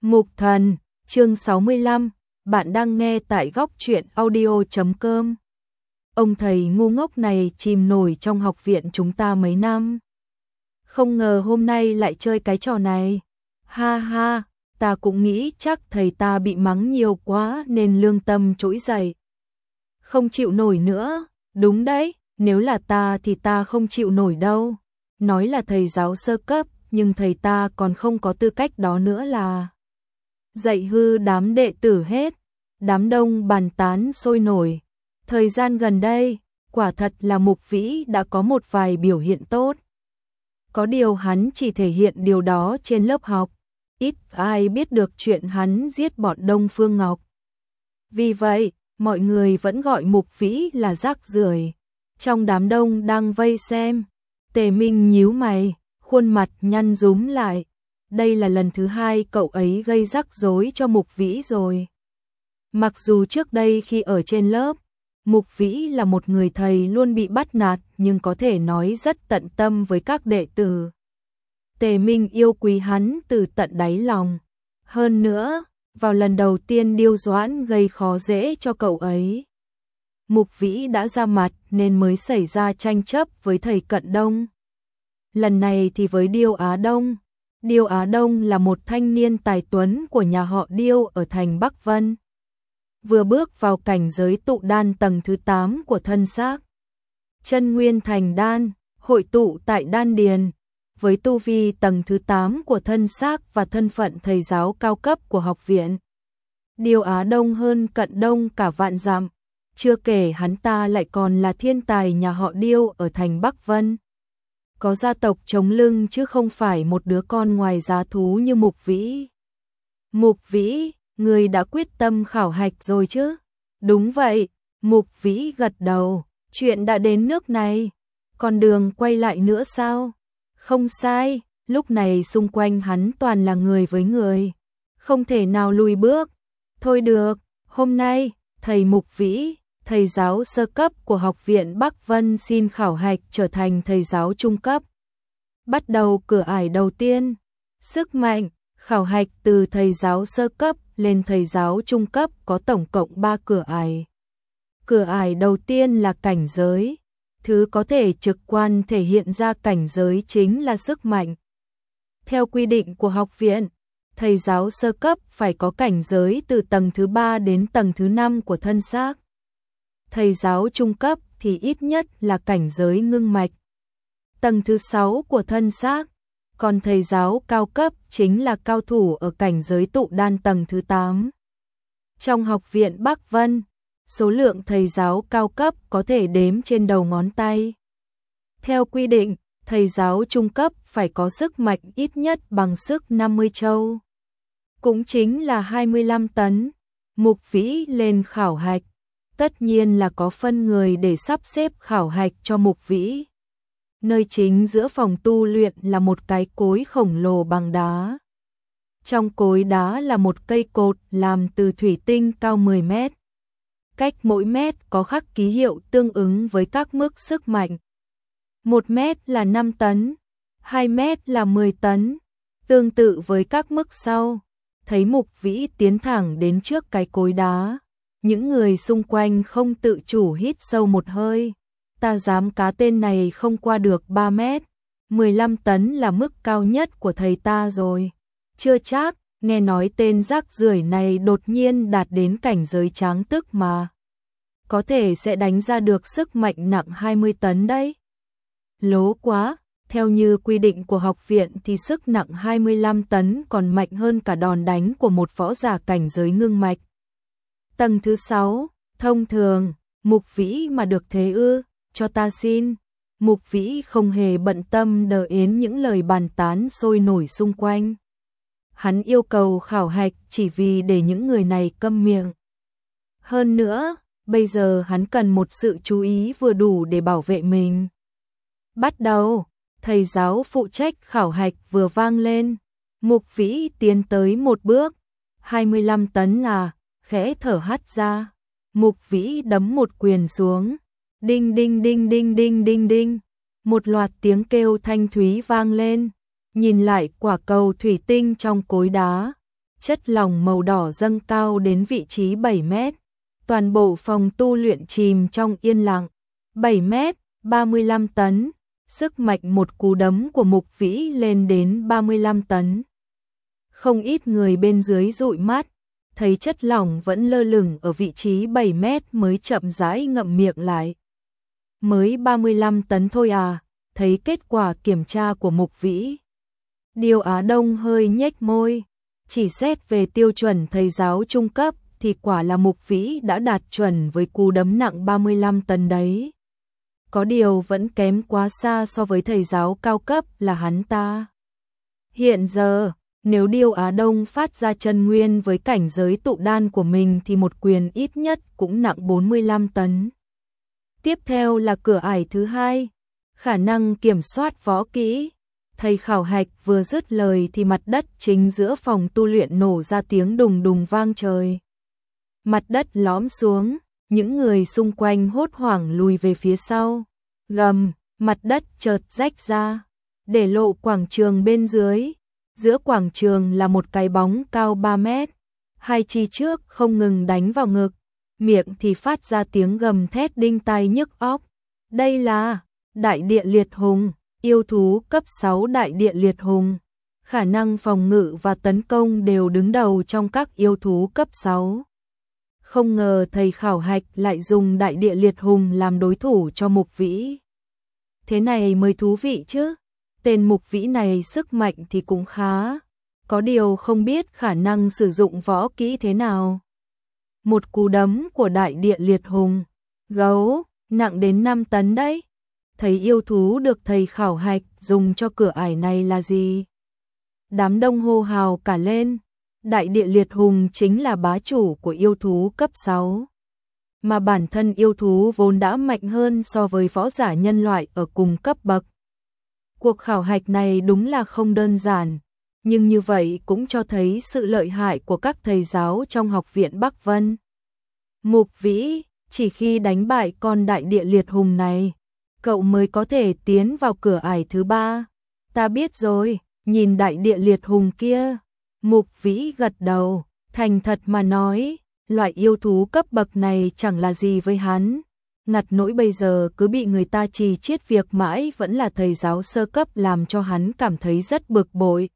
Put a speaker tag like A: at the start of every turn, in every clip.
A: Mục Thần, chương 65, bạn đang nghe tại góc truyện audio.com. Ông thầy ngu ngốc này chìm nổi trong học viện chúng ta mấy năm. Không ngờ hôm nay lại chơi cái trò này. Ha ha, ta cũng nghĩ chắc thầy ta bị mắng nhiều quá nên lương tâm trỗi dậy. Không chịu nổi nữa, đúng đấy, nếu là ta thì ta không chịu nổi đâu. Nói là thầy giáo sơ cấp, nhưng thầy ta còn không có tư cách đó nữa là dạy hư đám đệ tử hết. Đám đông bàn tán sôi nổi. Thời gian gần đây, quả thật là Mục Vĩ đã có một vài biểu hiện tốt. Có điều hắn chỉ thể hiện điều đó trên lớp học, ít ai biết được chuyện hắn giết bọn Đông Phương Ngọc. Vì vậy, mọi người vẫn gọi Mục Vĩ là rác rưởi. Trong đám đông đang vây xem, Tề Minh nhíu mày, khuôn mặt nhăn rúm lại. Đây là lần thứ hai cậu ấy gây rắc rối cho Mục Vĩ rồi. Mặc dù trước đây khi ở trên lớp, Mục Vĩ là một người thầy luôn bị bắt nạt nhưng có thể nói rất tận tâm với các đệ tử. Tề Minh yêu quý hắn từ tận đáy lòng. Hơn nữa, vào lần đầu tiên Điêu Doãn gây khó dễ cho cậu ấy, Mục Vĩ đã ra mặt nên mới xảy ra tranh chấp với thầy Cận Đông. Lần này thì với Điêu Á Đông. Điêu Á Đông là một thanh niên tài tuấn của nhà họ Điêu ở thành Bắc Vân. Vừa bước vào cảnh giới tụ đan tầng thứ 8 của thân xác. Chân nguyên thành đan, hội tụ tại đan điền. Với tu vi tầng thứ 8 của thân xác và thân phận thầy giáo cao cấp của học viện, Điêu Á Đông hơn Cận Đông cả vạn dặm. Chưa kể hắn ta lại còn là thiên tài nhà họ Điêu ở thành Bắc Vân. Có gia tộc chống lưng chứ không phải một đứa con ngoài giá thú như Mục Vĩ. Mục Vĩ, người đã quyết tâm khảo hạch rồi chứ? Đúng vậy, Mục Vĩ gật đầu. Chuyện đã đến nước này, còn đường quay lại nữa sao? Không sai, lúc này xung quanh hắn toàn là người với người, không thể nào lùi bước. Thôi được, hôm nay, thầy Mục Vĩ, thầy giáo sơ cấp của học viện Bắc Vân xin khảo hạch trở thành thầy giáo trung cấp. Bắt đầu cửa ải đầu tiên, sức mạnh, khảo hạch từ thầy giáo sơ cấp lên thầy giáo trung cấp có tổng cộng 3 cửa ải. Cửa ải đầu tiên là cảnh giới, thứ có thể trực quan thể hiện ra cảnh giới chính là sức mạnh. Theo quy định của học viện, thầy giáo sơ cấp phải có cảnh giới từ tầng thứ 3 đến tầng thứ 5 của thân xác. Thầy giáo trung cấp thì ít nhất là cảnh giới ngưng mạch, tầng thứ 6 của thân xác, còn thầy giáo cao cấp chính là cao thủ ở cảnh giới tụ đan tầng thứ 8. Trong học viện Bắc Vân, số lượng thầy giáo cao cấp có thể đếm trên đầu ngón tay. Theo quy định, thầy giáo trung cấp phải có sức mạnh ít nhất bằng sức 50 châu, cũng chính là 25 tấn. Mục Vĩ lên khảo hạch, tất nhiên là có phân người để sắp xếp khảo hạch cho Mục Vĩ. Nơi chính giữa phòng tu luyện là một cái cối khổng lồ bằng đá. Trong cối đá là một cây cột làm từ thủy tinh cao 10 mét. Cách mỗi mét có khắc ký hiệu tương ứng với các mức sức mạnh. 1 mét là 5 tấn, 2 mét là 10 tấn, tương tự với các mức sau. Thấy Mục Vĩ tiến thẳng đến trước cái cối đá, những người xung quanh không tự chủ hít sâu một hơi. Ta dám cá tên này không qua được 3 mét, 15 tấn là mức cao nhất của thầy ta rồi. Chưa chắc, nghe nói tên rác rưởi này đột nhiên đạt đến cảnh giới tráng tức mà. Có thể sẽ đánh ra được sức mạnh nặng 20 tấn đấy. Lố quá, theo như quy định của học viện thì sức nặng 25 tấn còn mạnh hơn cả đòn đánh của một võ giả cảnh giới ngưng mạch. Tầng thứ 6, thông thường, Mục Vĩ mà được thế ư, cho ta xin. Mục Vĩ không hề bận tâm đờ yến những lời bàn tán sôi nổi xung quanh. Hắn yêu cầu khảo hạch chỉ vì để những người này câm miệng. Hơn nữa, bây giờ hắn cần một sự chú ý vừa đủ để bảo vệ mình. Bắt đầu, thầy giáo phụ trách khảo hạch vừa vang lên. Mục Vĩ tiến tới một bước. 25 tấn à, khẽ thở hắt ra. Mục Vĩ đấm một quyền xuống. Đinh đinh đinh đinh đinh đinh đinh. Một loạt tiếng kêu thanh thúy vang lên. Nhìn lại quả cầu thủy tinh trong cối đá, chất lỏng màu đỏ dâng cao đến vị trí 7 mét. Toàn bộ phòng tu luyện chìm trong yên lặng. 7 mét, 35 tấn. Sức mạnh một cú đấm của Mục Vĩ lên đến 35 tấn. Không ít người bên dưới dụi mắt, thấy chất lỏng vẫn lơ lửng ở vị trí 7 mét mới chậm rãi ngậm miệng lại. Mới 35 tấn thôi à, thấy kết quả kiểm tra của Mục Vĩ. Điêu Á Đông hơi nhếch môi, chỉ xét về tiêu chuẩn thầy giáo trung cấp thì quả là Mục Vĩ đã đạt chuẩn với cú đấm nặng 35 tấn đấy. Có điều vẫn kém quá xa so với thầy giáo cao cấp là hắn ta. Hiện giờ, nếu Điêu Á Đông phát ra chân nguyên với cảnh giới tụ đan của mình thì một quyền ít nhất cũng nặng 45 tấn. Tiếp theo là cửa ải thứ hai, khả năng kiểm soát võ kỹ. Thầy khảo hạch vừa dứt lời thì mặt đất chính giữa phòng tu luyện nổ ra tiếng đùng đùng vang trời. Mặt đất lõm xuống, những người xung quanh hốt hoảng lùi về phía sau. Gầm, mặt đất chợt rách ra, để lộ quảng trường bên dưới. Giữa quảng trường là một cái bóng cao 3 mét. Hai chi trước không ngừng đánh vào ngực, miệng thì phát ra tiếng gầm thét đinh tai nhức óc. Đây là Đại Địa Liệt Hùng, yêu thú cấp 6 Đại Địa Liệt Hùng. Khả năng phòng ngự và tấn công đều đứng đầu trong các yêu thú cấp 6. Không ngờ thầy khảo hạch lại dùng Đại Địa Liệt Hùng làm đối thủ cho Mục Vĩ. Thế này mới thú vị chứ. Tên Mục Vĩ này sức mạnh thì cũng khá, có điều không biết khả năng sử dụng võ kỹ thế nào. Một cú đấm của Đại Địa Liệt Hùng, gấu, nặng đến 5 tấn đấy. Thấy yêu thú được thầy khảo hạch dùng cho cửa ải này là gì? Đám đông hô hào cả lên. Đại Địa Liệt Hùng chính là bá chủ của yêu thú cấp 6. Mà bản thân yêu thú vốn đã mạnh hơn so với võ giả nhân loại ở cùng cấp bậc. Cuộc khảo hạch này đúng là không đơn giản, nhưng như vậy cũng cho thấy sự lợi hại của các thầy giáo trong học viện Bắc Vân. Mục Vĩ, chỉ khi đánh bại con Đại Địa Liệt Hùng này, cậu mới có thể tiến vào cửa ải thứ 3. Ta biết rồi, nhìn Đại Địa Liệt Hùng kia. Mục Vĩ gật đầu, thành thật mà nói, loại yêu thú cấp bậc này chẳng là gì với hắn. Ngặt nỗi bây giờ cứ bị người ta trì chiết việc mãi vẫn là thầy giáo sơ cấp làm cho hắn cảm thấy rất bực bội.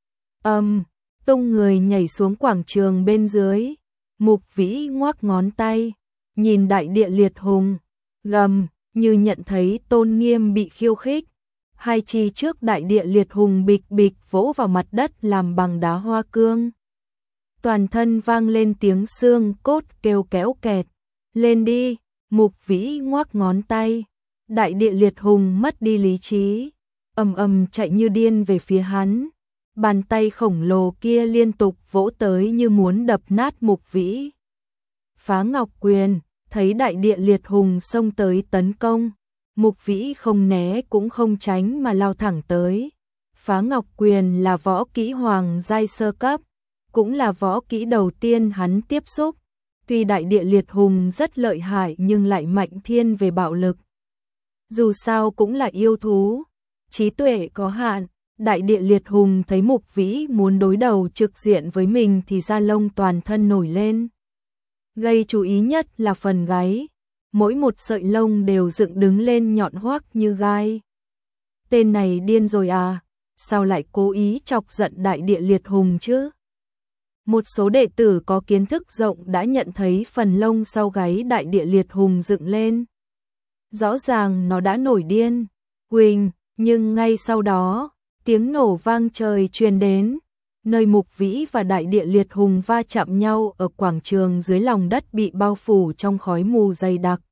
A: Tung người nhảy xuống quảng trường bên dưới. Mục Vĩ ngoắc ngón tay, nhìn Đại Địa Liệt Hùng, gầm, như nhận thấy tôn nghiêm bị khiêu khích. Hai chi trước Đại Địa Liệt Hùng bịch bịch vỗ vào mặt đất làm bằng đá hoa cương. Toàn thân vang lên tiếng xương cốt kêu kéo kẹt. Lên đi, Mục Vĩ ngoắc ngón tay. Đại Địa Liệt Hùng mất đi lý trí, chạy như điên về phía hắn. Bàn tay khổng lồ kia liên tục vỗ tới như muốn đập nát Mục Vĩ. Phá Ngọc Quyền, thấy Đại Địa Liệt Hùng xông tới tấn công. Mục Vĩ không né cũng không tránh mà lao thẳng tới. Phá Ngọc Quyền là võ kỹ hoàng giai sơ cấp, cũng là võ kỹ đầu tiên hắn tiếp xúc. Tuy Đại Địa Liệt Hùng rất lợi hại nhưng lại mạnh thiên về bạo lực. Dù sao cũng là yêu thú, trí tuệ có hạn. Đại Địa Liệt Hùng thấy Mục Vĩ muốn đối đầu trực diện với mình thì da lông toàn thân nổi lên. Gây chú ý nhất là phần gáy, mỗi một sợi lông đều dựng đứng lên nhọn hoắt như gai. Tên này điên rồi à, sao lại cố ý chọc giận Đại Địa Liệt Hùng chứ? Một số đệ tử có kiến thức rộng đã nhận thấy phần lông sau gáy Đại Địa Liệt Hùng dựng lên. Rõ ràng nó đã nổi điên, Quỳnh, nhưng ngay sau đó, tiếng nổ vang trời truyền đến, nơi Mục Vĩ và Đại Địa Liệt Hùng va chạm nhau ở quảng trường dưới lòng đất bị bao phủ trong khói mù dày đặc.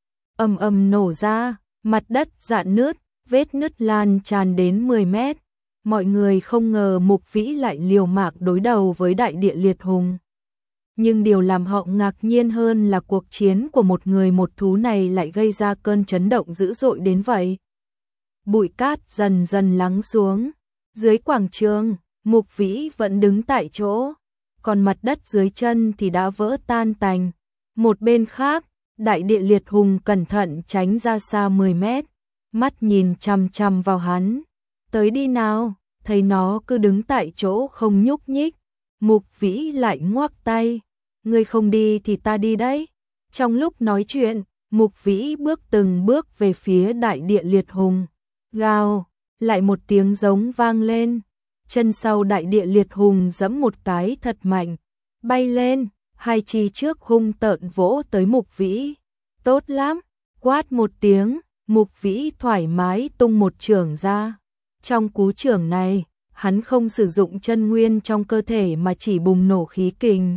A: Nổ ra, mặt đất rạn nứt, vết nứt lan tràn đến 10 mét. Mọi người không ngờ Mục Vĩ lại liều mạng đối đầu với Đại Địa Liệt Hùng. Nhưng điều làm họ ngạc nhiên hơn là cuộc chiến của một người một thú này lại gây ra cơn chấn động dữ dội đến vậy. Bụi cát dần dần lắng xuống. Dưới quảng trường, Mục Vĩ vẫn đứng tại chỗ, còn mặt đất dưới chân thì đã vỡ tan tành. Một bên khác, Đại Địa Liệt Hùng cẩn thận tránh ra xa 10 mét, mắt nhìn chằm chằm vào hắn. Tới đi nào, thấy nó cứ đứng tại chỗ không nhúc nhích. Mục Vĩ lại ngoắc tay, ngươi không đi thì ta đi đấy. Trong lúc nói chuyện, Mục Vĩ bước từng bước về phía đại địa liệt hùng. Gào, lại một tiếng giống vang lên. Chân sau đại địa liệt hùng giẫm một cái thật mạnh, bay lên, hai chi trước hung tợn vỗ tới Mục Vĩ. Tốt lắm, quát một tiếng, Mục Vĩ thoải mái tung một chưởng ra. Trong cú chưởng này, hắn không sử dụng chân nguyên trong cơ thể mà chỉ bùng nổ khí kình.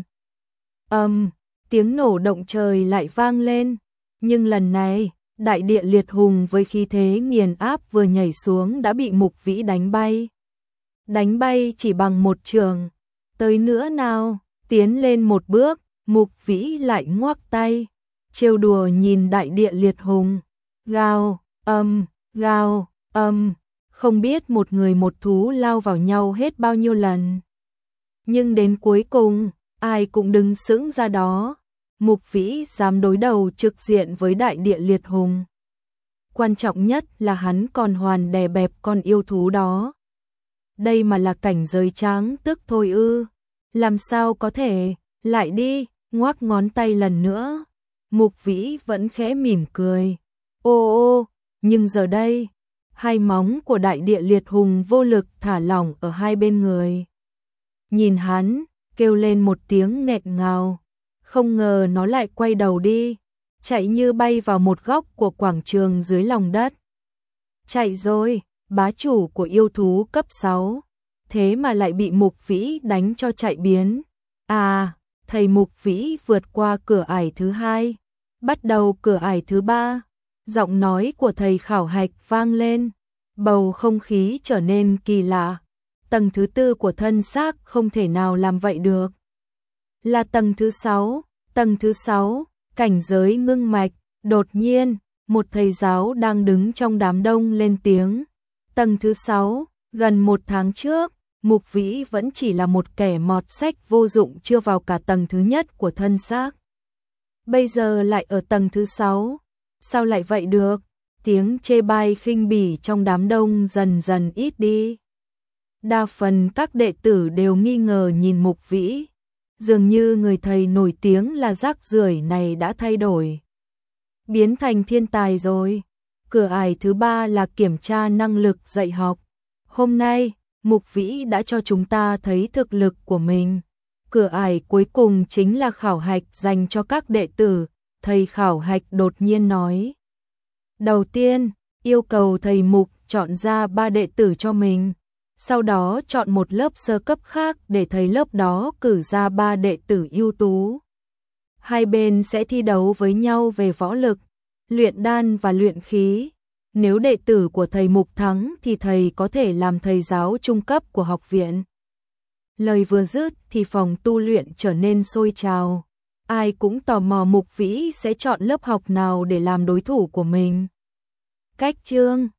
A: Tiếng nổ động trời lại vang lên, nhưng lần này, đại địa liệt hùng với khí thế nghiền áp vừa nhảy xuống đã bị Mục Vĩ đánh bay. Đánh bay chỉ bằng một chưởng. Tới nữa nào, tiến lên một bước, Mục Vĩ lại ngoắc tay, trêu đùa nhìn đại địa liệt hùng. Gào, gào, không biết một người một thú lao vào nhau hết bao nhiêu lần. Nhưng đến cuối cùng, ai cũng đứng sững ra đó. Mục Vĩ dám đối đầu trực diện với đại địa liệt hùng. Quan trọng nhất là hắn còn hoàn đè bẹp con yêu thú đó. Đây mà là cảnh giới tráng tức thôi ư. Làm sao có thể, lại đi, ngoắc ngón tay lần nữa. Mục Vĩ vẫn khẽ mỉm cười. Ô, nhưng giờ đây, hai móng của đại địa liệt hùng vô lực thả lỏng ở hai bên người. Nhìn hắn, kêu lên một tiếng nghẹn ngào. Không ngờ nó lại quay đầu đi, chạy như bay vào một góc của quảng trường dưới lòng đất. Chạy rồi, bá chủ của yêu thú cấp 6, thế mà lại bị Mục Vĩ đánh cho chạy biến. Thầy Mục Vĩ vượt qua cửa ải thứ 2, bắt đầu cửa ải thứ 3. Giọng nói của thầy khảo hạch vang lên, bầu không khí trở nên kỳ lạ. Tầng thứ 4 của thân xác không thể nào làm vậy được. Là tầng thứ 6, cảnh giới ngưng mạch. Đột nhiên, một thầy giáo đang đứng trong đám đông lên tiếng. Tầng thứ 6, gần một tháng trước, Mục Vĩ vẫn chỉ là một kẻ mọt sách vô dụng chưa vào cả tầng thứ nhất của thân xác. Bây giờ lại ở tầng thứ 6, sao lại vậy được? Tiếng chê bai khinh bỉ trong đám đông dần dần ít đi. Đa phần các đệ tử đều nghi ngờ nhìn Mục Vĩ. Dường như người thầy nổi tiếng là rác rưởi này đã thay đổi, biến thành thiên tài rồi. Cửa ải thứ 3 là kiểm tra năng lực dạy học. Hôm nay, Mục Vĩ đã cho chúng ta thấy thực lực của mình. Cửa ải cuối cùng chính là khảo hạch dành cho các đệ tử. Thầy khảo hạch đột nhiên nói. Đầu tiên, yêu cầu thầy Mục chọn ra 3 đệ tử cho mình. Sau đó chọn một lớp sơ cấp khác để thầy lớp đó cử ra 3 đệ tử ưu tú. Hai bên sẽ thi đấu với nhau về võ lực, luyện đan và luyện khí. Nếu đệ tử của thầy Mục thắng thì thầy có thể làm thầy giáo trung cấp của học viện. Lời vừa dứt thì phòng tu luyện trở nên sôi trào. Ai cũng tò mò Mục Vĩ sẽ chọn lớp học nào để làm đối thủ của mình. Cách chương